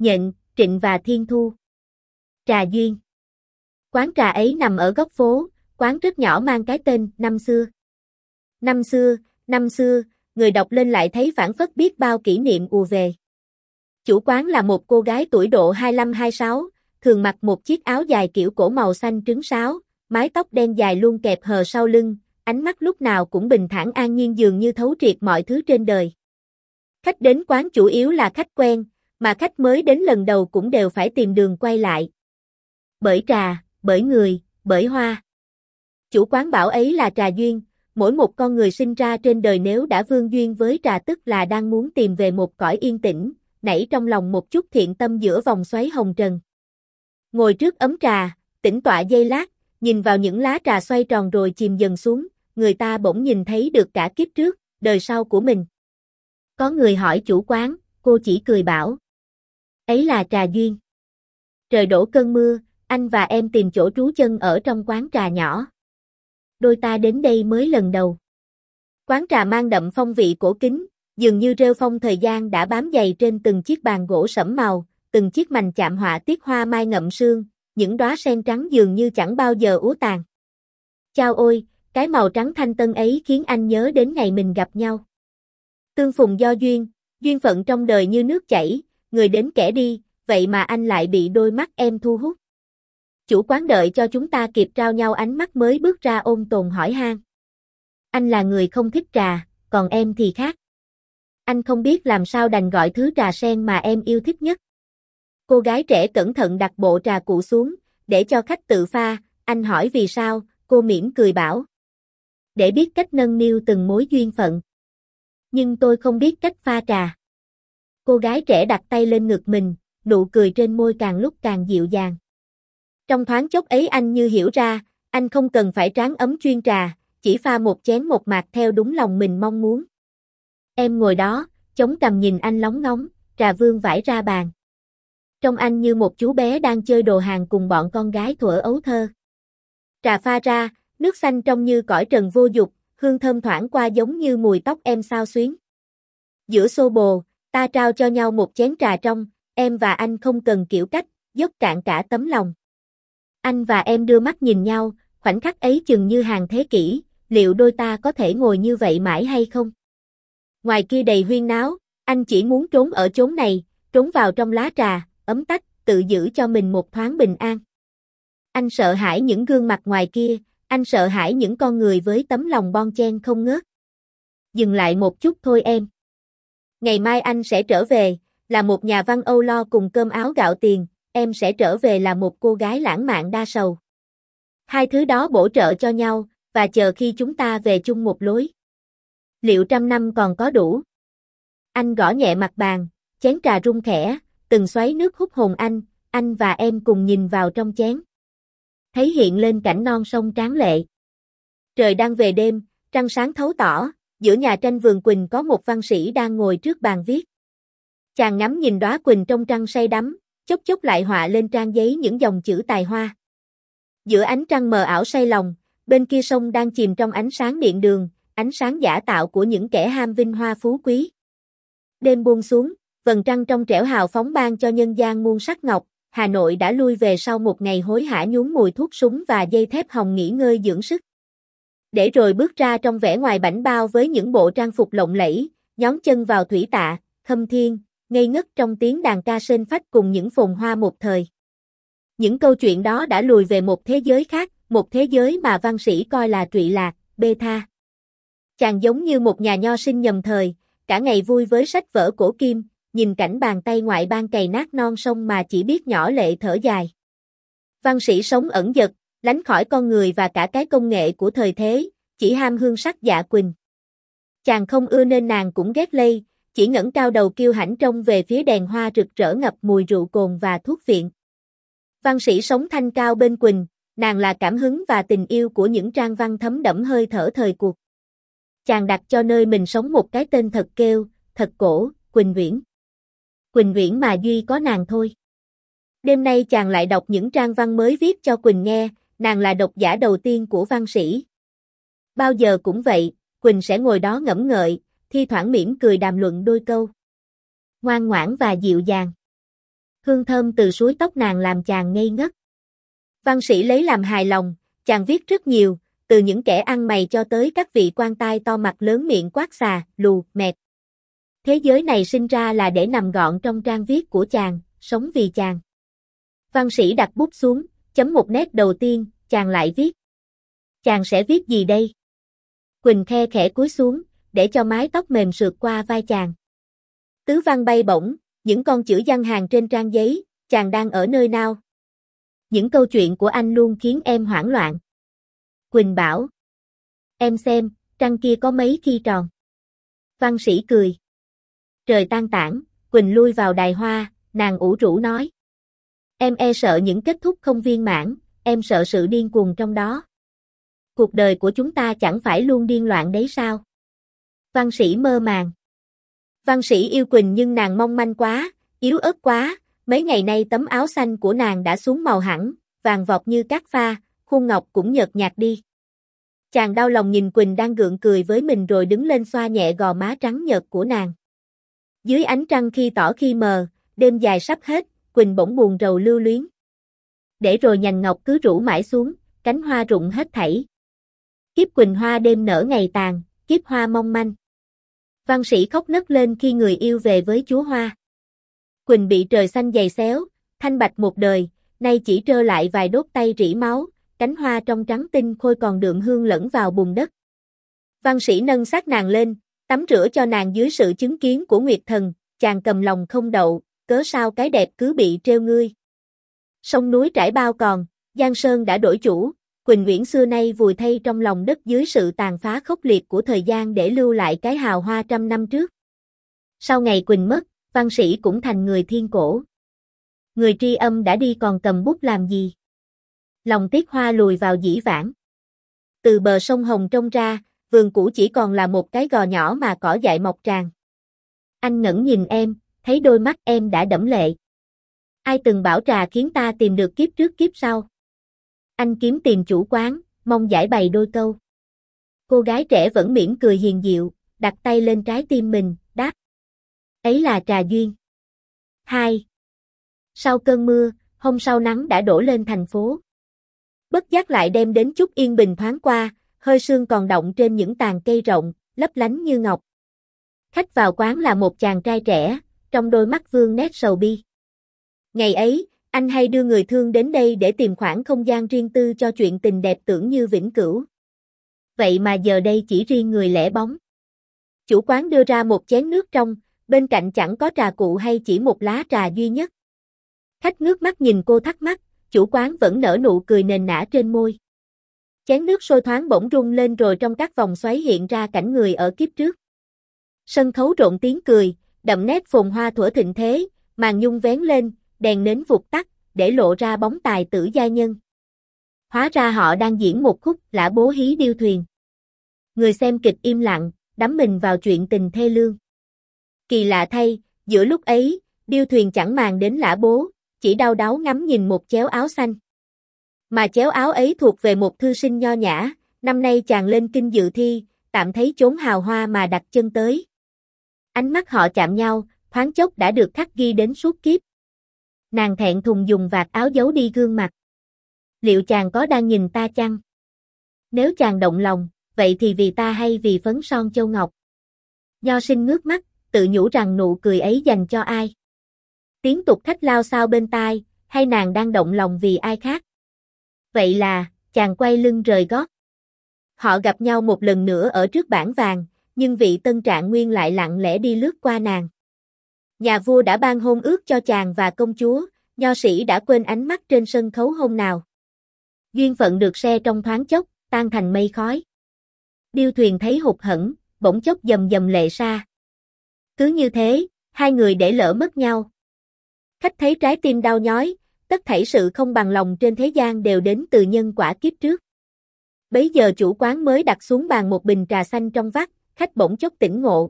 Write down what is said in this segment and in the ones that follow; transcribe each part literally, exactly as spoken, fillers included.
Nhận, Trịnh và Thiên Thu. Trà duyên. Quán trà ấy nằm ở góc phố, quán rất nhỏ mang cái tên Năm xưa. Năm xưa, năm xưa, người đọc lên lại thấy phảng phất biết bao kỷ niệm ùa về. Chủ quán là một cô gái tuổi độ hai lăm hai sáu, thường mặc một chiếc áo dài kiểu cổ màu xanh trứng sáo, mái tóc đen dài luôn kẹp hờ sau lưng, ánh mắt lúc nào cũng bình thản an nhiên dường như thấu triệt mọi thứ trên đời. Khách đến quán chủ yếu là khách quen, mà khách mới đến lần đầu cũng đều phải tìm đường quay lại. Bởi trà, bởi người, bởi hoa. Chủ quán bảo ấy là trà duyên, mỗi một con người sinh ra trên đời nếu đã vương duyên với trà tức là đang muốn tìm về một cõi yên tĩnh, nảy trong lòng một chút thiện tâm giữa vòng xoáy hồng trần. Ngồi trước ấm trà, tĩnh tọa giây lát, nhìn vào những lá trà xoay tròn rồi chìm dần xuống, người ta bỗng nhìn thấy được cả kiếp trước, đời sau của mình. Có người hỏi chủ quán, cô chỉ cười bảo. Ấy là trà duyên. Trời đổ cơn mưa, anh và em tìm chỗ trú chân ở trong quán trà nhỏ. Đôi ta đến đây mới lần đầu. Quán trà mang đậm phong vị cổ kính, dường như rêu phong thời gian đã bám dày trên từng chiếc bàn gỗ sẫm màu, từng chiếc mành chạm họa tiết hoa mai ngậm sương, những đóa sen trắng dường như chẳng bao giờ úa tàn. Chao ôi, cái màu trắng thanh tân ấy khiến anh nhớ đến ngày mình gặp nhau. Tương phùng do duyên, duyên phận trong đời như nước chảy, người đến kẻ đi, vậy mà anh lại bị đôi mắt em thu hút. Chủ quán đợi cho chúng ta kịp trao nhau ánh mắt mới bước ra ôn tồn hỏi han. Anh là người không thích trà, còn em thì khác. Anh không biết làm sao đành gọi thứ trà sen mà em yêu thích nhất. Cô gái trẻ cẩn thận đặt bộ trà cụ xuống, để cho khách tự pha, anh hỏi vì sao, cô mỉm cười bảo. Để biết cách nâng niu từng mối duyên phận. Nhưng tôi không biết cách pha trà. Cô gái trẻ đặt tay lên ngực mình, nụ cười trên môi càng lúc càng dịu dàng. Trong thoáng chốc ấy anh như hiểu ra, anh không cần phải tráng ấm chuyên trà, chỉ pha một chén một mạc theo đúng lòng mình mong muốn. Em ngồi đó, chống cằm nhìn anh lóng ngóng, trà vương vãi ra bàn. Trông anh như một chú bé đang chơi đồ hàng cùng bọn con gái thuở ấu thơ. Trà pha ra, nước xanh trông như cõi trần vô dục, hương thơm thoảng qua giống như mùi tóc em xao xuyến. Giữa xô bồ, ta trao cho nhau một chén trà trong, em và anh không cần kiểu cách, dốc cạn cả tấm lòng. Anh và em đưa mắt nhìn nhau, khoảnh khắc ấy chừng như hàng thế kỷ, liệu đôi ta có thể ngồi như vậy mãi hay không? Ngoài kia đầy huyên náo, anh chỉ muốn trốn ở chốn này, trốn vào trong lá trà, ấm tách, tự giữ cho mình một thoáng bình an. Anh sợ hãi những gương mặt ngoài kia, anh sợ hãi những con người với tấm lòng bon chen không ngớt. Dừng lại một chút thôi em. Ngày mai anh sẽ trở về, là một nhà văn âu lo cùng cơm áo gạo tiền, em sẽ trở về là một cô gái lãng mạn đa sầu. Hai thứ đó bổ trợ cho nhau, và chờ khi chúng ta về chung một lối. Liệu trăm năm còn có đủ? Anh gõ nhẹ mặt bàn, chén trà rung khẽ, từng xoáy nước hút hồn anh, anh và em cùng nhìn vào trong chén. Thấy hiện lên cảnh non sông tráng lệ. Trời đang về đêm, trăng sáng thấu tỏ, giữa nhà tranh vườn quỳnh có một văn sĩ đang ngồi trước bàn viết. Chàng ngắm nhìn đóa quỳnh trong trăng say đắm, chốc chốc lại họa lên trang giấy những dòng chữ tài hoa. Giữa ánh trăng mờ ảo say lòng, bên kia sông đang chìm trong ánh sáng điện đường, ánh sáng giả tạo của những kẻ ham vinh hoa phú quý. Đêm buông xuống, vầng trăng trong trẻo hào phóng ban cho nhân gian muôn sắc ngọc, Hà Nội đã lui về sau một ngày hối hả nhún mùi thuốc súng và dây thép hồng nghỉ ngơi dưỡng sức. Để rồi bước ra trong vẻ ngoài bảnh bao với những bộ trang phục lộng lẫy, nhón chân vào thủy tạ, khâm thiên, ngây ngất trong tiếng đàn ca sên phách cùng những phồn hoa một thời. Những câu chuyện đó đã lùi về một thế giới khác, một thế giới mà văn sĩ coi là trụy lạc, bê tha. Chàng giống như một nhà nho sinh nhầm thời, cả ngày vui với sách vở cổ kim, nhìn cảnh bàn tay ngoại bang cày nát non sông mà chỉ biết nhỏ lệ thở dài. Văn sĩ sống ẩn dật, lánh khỏi con người và cả cái công nghệ của thời thế, chỉ ham hương sắc dạ quỳnh. Chàng không ưa nên nàng cũng ghét lây, chỉ ngẩng cao đầu kiêu hãnh trông về phía đèn hoa rực rỡ ngập mùi rượu cồn và thuốc viện. Văn sĩ sống thanh cao bên quỳnh, nàng là cảm hứng và tình yêu của những trang văn thấm đẫm hơi thở thời cuộc. Chàng đặt cho nơi mình sống một cái tên thật kêu, thật cổ, Quỳnh Uyển. Quỳnh Uyển mà duy có nàng thôi. Đêm nay chàng lại đọc những trang văn mới viết cho Quỳnh nghe, nàng là độc giả đầu tiên của văn sĩ. Bao giờ cũng vậy, Quỳnh sẽ ngồi đó ngẫm ngợi, thi thoảng mỉm cười đàm luận đôi câu. Ngoan ngoãn và dịu dàng. hương thơm từ suối tóc nàng làm chàng ngây ngất. Văn sĩ lấy làm hài lòng, chàng viết rất nhiều, từ những kẻ ăn mày cho tới các vị quan tai to mặt lớn miệng quát xà, lù, mẹt. Thế giới này sinh ra là để nằm gọn trong trang viết của chàng, sống vì chàng. Văn sĩ đặt bút xuống, chấm một nét đầu tiên, chàng lại viết. Chàng sẽ viết gì đây? Quỳnh khe khẽ cúi xuống, để cho mái tóc mềm sượt qua vai chàng. Tứ văn bay bổng, những con chữ giăng hàng trên trang giấy, chàng đang ở nơi nào? Những câu chuyện của anh luôn khiến em hoảng loạn. Quỳnh bảo. Em xem, trăng kia có mấy khi tròn. Văn sĩ cười. Trời tan tảng, Quỳnh lui vào đài hoa, nàng ủ rũ nói. Em e sợ những kết thúc không viên mãn, em sợ sự điên cuồng trong đó. Cuộc đời của chúng ta chẳng phải luôn điên loạn đấy sao? Văn sĩ mơ màng. Văn sĩ yêu Quỳnh nhưng nàng mong manh quá, yếu ớt quá, mấy ngày nay tấm áo xanh của nàng đã xuống màu hẳn, vàng vọt như cát pha, khuôn ngọc cũng nhợt nhạt đi. Chàng đau lòng nhìn Quỳnh đang gượng cười với mình rồi đứng lên xoa nhẹ gò má trắng nhợt của nàng. Dưới ánh trăng khi tỏ khi mờ, đêm dài sắp hết, Quỳnh bỗng buồn rầu lưu luyến. Để rồi nhành ngọc cứ rủ mãi xuống, cánh hoa rụng hết thảy. Kiếp Quỳnh hoa đêm nở ngày tàn, kiếp hoa mong manh. Văn sĩ khóc nấc lên khi người yêu về với chúa hoa. Quỳnh bị trời xanh giày xéo, thanh bạch một đời, nay chỉ trơ lại vài đốt tay rỉ máu, cánh hoa trong trắng tinh khôi còn đượm hương lẫn vào bùn đất. Văn sĩ nâng xác nàng lên, tắm rửa cho nàng dưới sự chứng kiến của Nguyệt Thần, chàng cầm lòng không đậu, cớ sao cái đẹp cứ bị trêu ngươi. Sông núi trải bao còn, Giang Sơn đã đổi chủ, Quỳnh Uyển xưa nay vùi thay trong lòng đất dưới sự tàn phá khốc liệt của thời gian để lưu lại cái hào hoa trăm năm trước. Sau ngày Quỳnh mất, văn sĩ cũng thành người thiên cổ. Người tri âm đã đi còn cầm bút làm gì? Lòng tiếc hoa lùi vào dĩ vãng. Từ bờ sông Hồng trông ra, vườn cũ chỉ còn là một cái gò nhỏ mà cỏ dại mọc tràn. Anh ngẩng nhìn em, thấy đôi mắt em đã đẫm lệ. Ai từng bảo trà khiến ta tìm được kiếp trước kiếp sau? Anh kiếm tìm chủ quán, mong giải bày đôi câu. Cô gái trẻ vẫn mỉm cười hiền diệu, đặt tay lên trái tim mình, đáp. Ấy là trà duyên. hai. Sau cơn mưa, hôm sau nắng đã đổ lên thành phố. Bất giác lại đem đến chút yên bình thoáng qua, hơi sương còn đọng trên những tàn cây rộng, lấp lánh như ngọc. Khách vào quán là một chàng trai trẻ, trong đôi mắt vương nét sầu bi. Ngày ấy, anh hay đưa người thương đến đây để tìm khoảng không gian riêng tư cho chuyện tình đẹp tưởng như vĩnh cửu. Vậy mà giờ đây chỉ riêng người lẻ bóng. Chủ quán đưa ra một chén nước trong, bên cạnh chẳng có trà cụ hay chỉ một lá trà duy nhất. Khách ngước mắt nhìn cô thắc mắc, chủ quán vẫn nở nụ cười nền nã trên môi. Chén nước sôi thoáng bỗng rung lên rồi trong các vòng xoáy hiện ra cảnh người ở kiếp trước. Sân khấu rộn tiếng cười, đậm nét phồn hoa thuở thịnh thế, màn nhung vén lên, đèn nến vụt tắt, để lộ ra bóng tài tử giai nhân. Hóa ra họ đang diễn một khúc lã bố hí điêu thuyền. Người xem kịch im lặng, đắm mình vào chuyện tình thê lương. Kỳ lạ thay, giữa lúc ấy, điêu thuyền chẳng màng đến lã bố, chỉ đau đáu ngắm nhìn một chéo áo xanh. Mà chéo áo ấy thuộc về một thư sinh nho nhã, năm nay chàng lên kinh dự thi, tạm thấy chốn hào hoa mà đặt chân tới. Ánh mắt họ chạm nhau, thoáng chốc đã được khắc ghi đến suốt kiếp. Nàng thẹn thùng dùng vạt áo giấu đi gương mặt. Liệu chàng có đang nhìn ta chăng? Nếu chàng động lòng, vậy thì vì ta hay vì phấn son châu ngọc? Nho sinh ngước mắt, tự nhủ rằng nụ cười ấy dành cho ai? Tiếng tục khách lao xao bên tai, hay nàng đang động lòng vì ai khác? Vậy là, chàng quay lưng rời gót. Họ gặp nhau một lần nữa ở trước bảng vàng, nhưng vị tân trạng nguyên lại lặng lẽ đi lướt qua nàng. Nhà vua đã ban hôn ước cho chàng và công chúa, nho sĩ đã quên ánh mắt trên sân khấu hôm nào. Duyên phận được se trong thoáng chốc, tan thành mây khói. Điêu thuyền thấy hụt hẫng, bỗng chốc dầm dầm lệ sa. Cứ như thế, hai người để lỡ mất nhau. Khách thấy trái tim đau nhói, tất thảy sự không bằng lòng trên thế gian đều đến từ nhân quả kiếp trước. Bấy giờ chủ quán mới đặt xuống bàn một bình trà xanh trong vắt, khách bỗng chốc tỉnh ngộ.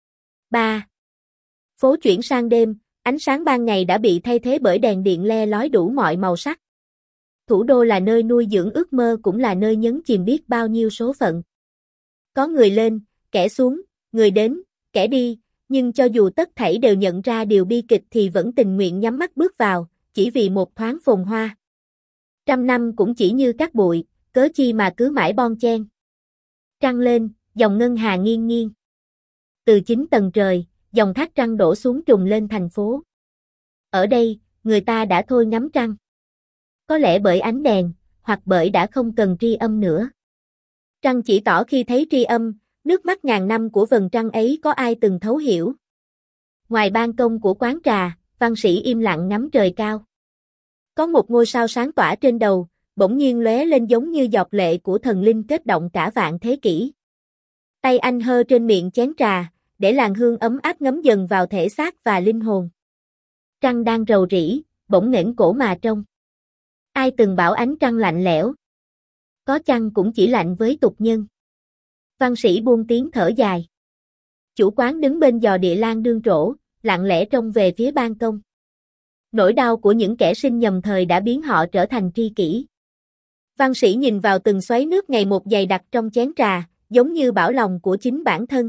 ba. Phố chuyển sang đêm, ánh sáng ban ngày đã bị thay thế bởi đèn điện le lói đủ mọi màu sắc. Thủ đô là nơi nuôi dưỡng ước mơ cũng là nơi nhấn chìm biết bao nhiêu số phận. Có người lên, kẻ xuống, người đến, kẻ đi, nhưng cho dù tất thảy đều nhận ra điều bi kịch thì vẫn tình nguyện nhắm mắt bước vào, chỉ vì một thoáng phồn hoa. Trăm năm cũng chỉ như cát bụi, cớ chi mà cứ mãi bon chen. Trăng lên, dòng ngân hà nghiêng nghiêng. Từ chín tầng trời, dòng thác trăng đổ xuống trùng lên thành phố. Ở đây, người ta đã thôi ngắm trăng. Có lẽ bởi ánh đèn, hoặc bởi đã không cần tri âm nữa. Trăng chỉ tỏ khi thấy tri âm, nước mắt ngàn năm của vầng trăng ấy có ai từng thấu hiểu. Ngoài ban công của quán trà, văn sĩ im lặng ngắm trời cao. Có một ngôi sao sáng tỏa trên đầu, bỗng nhiên lóe lên giống như giọt lệ của thần linh kết động cả vạn thế kỷ. Tay anh hơ trên miệng chén trà, để làn hương ấm áp ngấm dần vào thể xác và linh hồn. Trăng đang rầu rĩ, bỗng nghển cổ mà trông. Ai từng bảo ánh trăng lạnh lẽo? Có chăng cũng chỉ lạnh với tục nhân. Văn sĩ buông tiếng thở dài. Chủ quán đứng bên giò địa lan đương trổ, lặng lẽ trông về phía ban công. Nỗi đau của những kẻ sinh nhầm thời đã biến họ trở thành tri kỷ. Văn sĩ nhìn vào từng xoáy nước ngày một dày đặc trong chén trà, giống như bảo lòng của chính bản thân.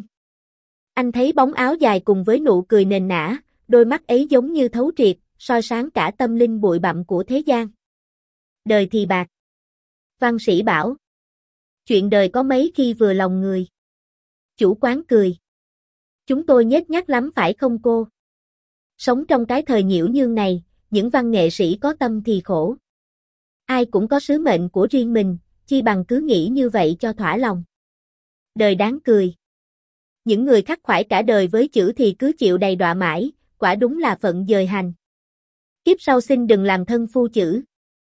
Anh thấy bóng áo dài cùng với nụ cười nền nã, đôi mắt ấy giống như thấu triệt, soi sáng cả tâm linh bụi bặm của thế gian. Đời thì bạc. Văn sĩ bảo. Chuyện đời có mấy khi vừa lòng người. Chủ quán cười. Chúng tôi nhếch nhác lắm phải không cô? Sống trong cái thời nhiễu nhương này, những văn nghệ sĩ có tâm thì khổ. Ai cũng có sứ mệnh của riêng mình, chi bằng cứ nghĩ như vậy cho thỏa lòng. Đời đáng cười. Những người khắc khoải cả đời với chữ thì cứ chịu đầy đọa mãi, quả đúng là phận dời hành. Kiếp sau xin đừng làm thân phu chữ.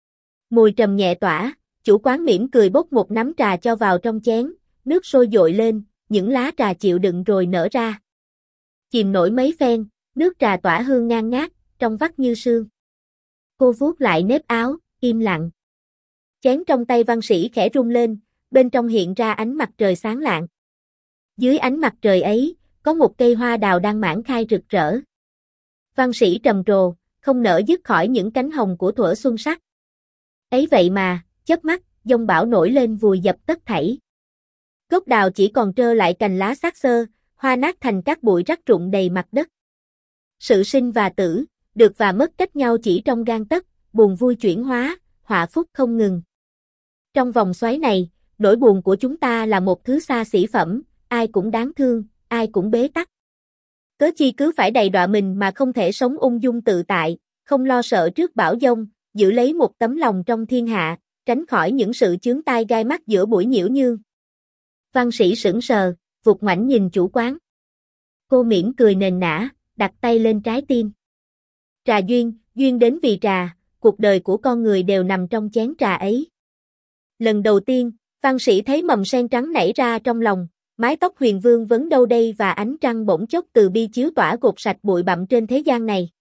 Mùi trầm nhẹ tỏa, chủ quán mỉm cười bốc một nắm trà cho vào trong chén, nước sôi dội lên, những lá trà chịu đựng rồi nở ra. Chìm nổi mấy phen, nước trà tỏa hương ngang ngát, trong vắt như sương. Cô vuốt lại nếp áo, im lặng. Chén trong tay văn sĩ khẽ rung lên, bên trong hiện ra ánh mặt trời sáng lạng. Dưới ánh mặt trời ấy, có một cây hoa đào đang mãn khai rực rỡ. Văn sĩ trầm trồ, không nỡ dứt khỏi những cánh hồng của thuở xuân sắc. Ấy vậy mà, chớp mắt, giông bão nổi lên vùi dập tất thảy. Gốc đào chỉ còn trơ lại cành lá xác xơ, hoa nát thành các bụi rắc rụng đầy mặt đất. Sự sinh và tử, được và mất cách nhau chỉ trong gang tấc, buồn vui chuyển hóa, họa phúc không ngừng. Trong vòng xoáy này, nỗi buồn của chúng ta là một thứ xa xỉ phẩm, ai cũng đáng thương, ai cũng bế tắc. Cớ chi cứ phải đầy đọa mình mà không thể sống ung dung tự tại, không lo sợ trước bão giông, giữ lấy một tấm lòng trong thiên hạ, tránh khỏi những sự chướng tai gai mắt giữa buổi nhiễu nhương. Văn sĩ sững sờ, vụt ngoảnh nhìn chủ quán. Cô mỉm cười nền nã, đặt tay lên trái tim. Trà duyên, duyên đến vì trà, cuộc đời của con người đều nằm trong chén trà ấy. Lần đầu tiên, văn sĩ thấy mầm sen trắng nảy ra trong lòng, mái tóc huyền vương vấn đâu đây và ánh trăng bỗng chốc từ bi chiếu tỏa gột sạch bụi bặm trên thế gian này.